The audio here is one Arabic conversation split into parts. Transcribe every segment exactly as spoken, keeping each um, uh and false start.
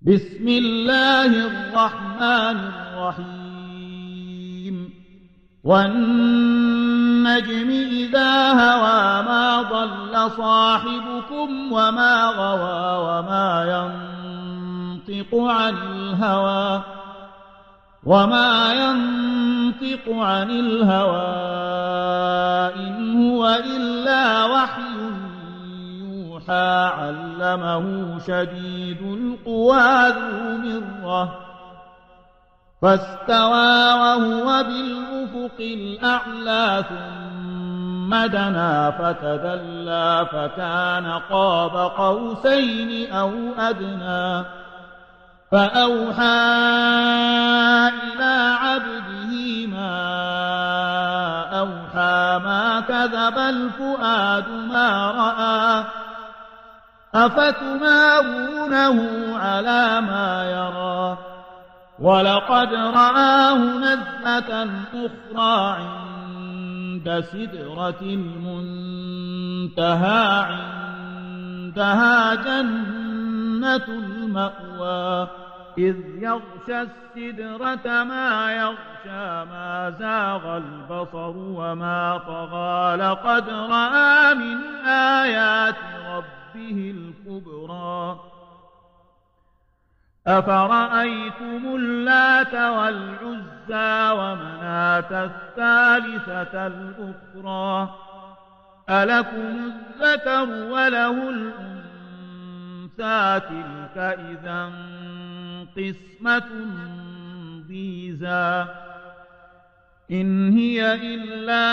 بسم الله الرحمن الرحيم والنجم إذا هوى ما ضل صاحبكم وما غوى وما ينطق عن الهوى وما ينطق عن الهوى إن هو إلا وحي يوحى علمه شديد القوى ذو مرة فاستوى وهو بالأفق الأعلى ثم دنا فتدلى فكان قاب قوسين أو أدنى فأوحى إلى عبده ما أوحى ما كذب الفؤاد ما رأى أفتمارونه على ما يرى ولقد رآه نزلة أخرى عند سدرة المنتهى عندها جنة المأوى إذ يغشى السدرة ما يغشى ما زاغ البصر وما طغى لقد رأى من آيات ربه الكبرى أفرأيتم اللات والعزى ومناة الثالثة الأخرى ألكم الذكر وله الأنثى تلك إذا قسمة ضيزى إن هي إلا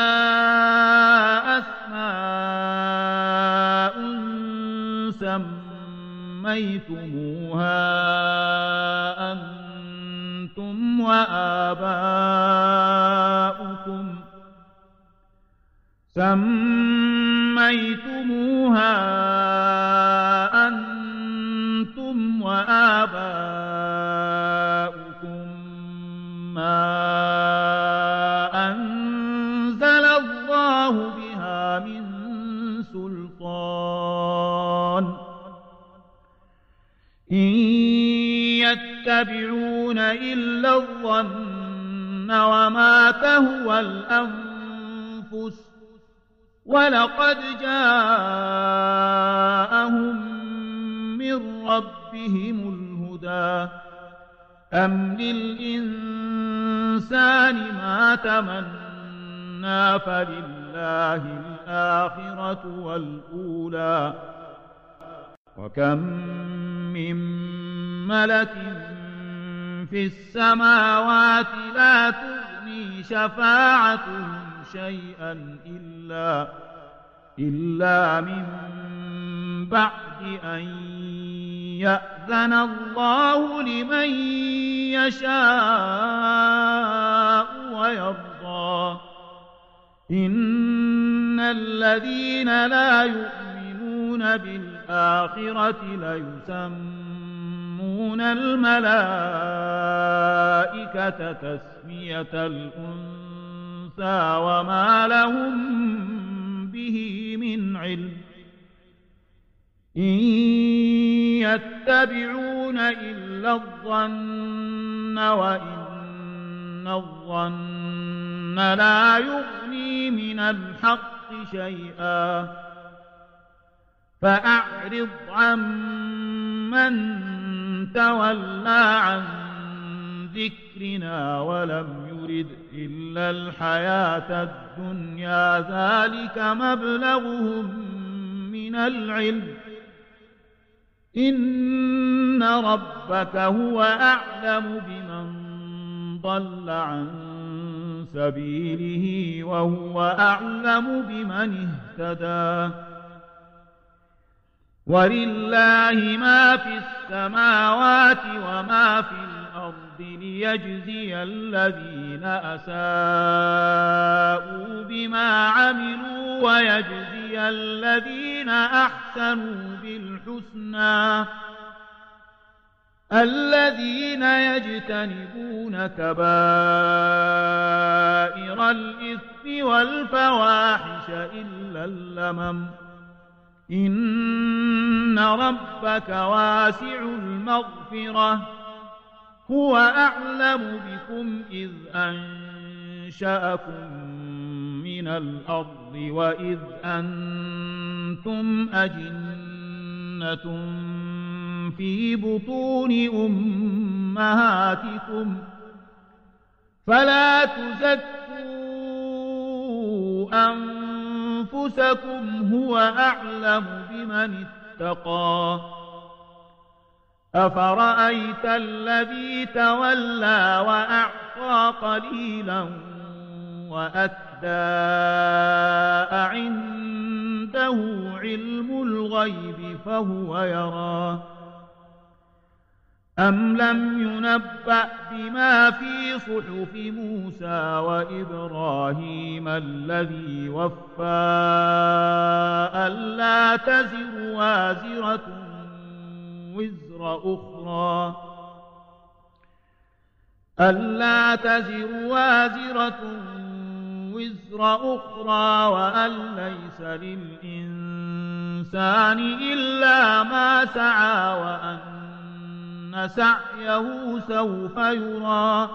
أسماء سميتموها أنتم وآباؤكم سميتموها أنتم وآباؤكم ما أنزل الله بها من سلطان إن يتبعون إلا الظن وما تهوى الأنفس ولقد جاءهم من ربهم الهدى أم للإنسان ما تمنى فلله الآخرة والأولى وكم من ملك في السماوات لا تغني شفاعتهم شيئا إلا, إلا من بعد أن يأذن الله لمن يشاء ويرضى إن الذين لا يؤمنون بالآخرة ليسمون الملائكة تسمية الأنثى وما لهم به من علم إن يتبعون إلا الظن وإن الظن لا يغني من الحق شيئا فأعرض عمن تولى عن ذكرنا ولم يرد إلا الحياة الدنيا ذلك مبلغهم من العلم إن ربك هو أعلم بمن ضل عن سبيله وهو أعلم بمن اهتدى ولله ما في السماوات وما في الأرض ليجزي الذين أساءوا بما عملوا ويجزي الذين أحسنوا بالحسنى الذين يجتنبون كبائر الإثم والفواحش إلا اللمم إن ربك واسع المغفرة هو أعلم بكم إذ أنشأكم من الأرض وإذ أنتم أجنة في بطون أمهاتكم فلا تزكوا أنفسكم هو أعلم بمن اتقى أفرأيت الذي تولى وأعطى قليلا وأكدى أعنده علم الغيب فهو يرى أم لم ينبأ بما في صحف موسى وإبراهيم الذي وفى ألا تزر وازرة وزر أخرى ألا تزر وازرة وزر أخرى وأن ليس للإنسان إلا ما سعى وأن سعيه سوف يرى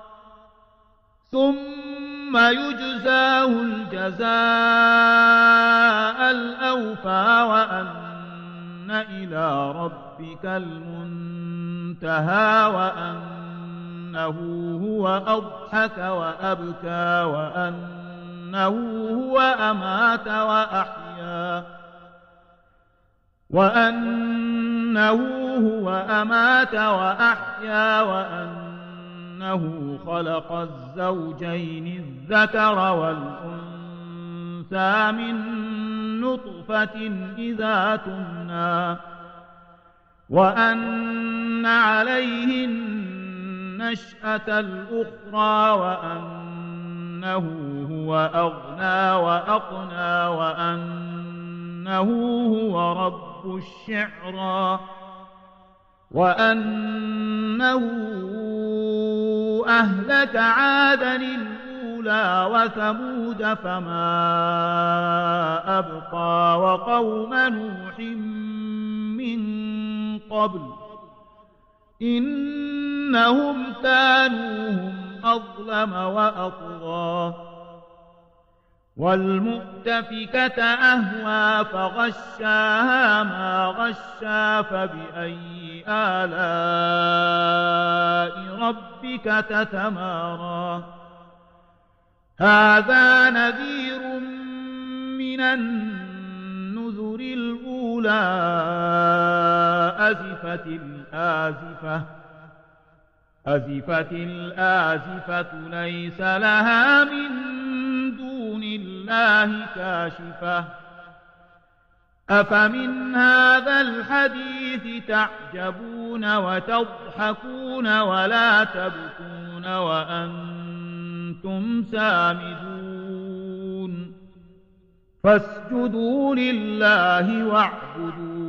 ثم يجزاه الجزاء الأوفى وأن إلى ربك المنتهى وأنه هو أضحك وأبكى وأنه هو أمات وأحيا وأنه هو أمات وأحيا وأنه خلق الزوجين الذكر والأنثى من نطفة إذا تمنى وأن عليه النشأة الأخرى وأنه هو أغنى وأقنى وأنه هو رب الشعرى وأنه أهلك عادا الأولى وثمود فما أبقى وقوم نوح من قبل إنهم كانوا هم أظلم وأطغى والمؤتفكة أهوى فغشاها ما غشا فبأي آلاء ربك تتمارى هذا نذير من النذر الأولى أزفت الآزفة أزفت الآزفة ليس لها من دون الله كاشفة أفمن هذا الحديث تعجبون وتضحكون ولا تبكون وأنتم سامدون فاسجدوا لله واعبدوا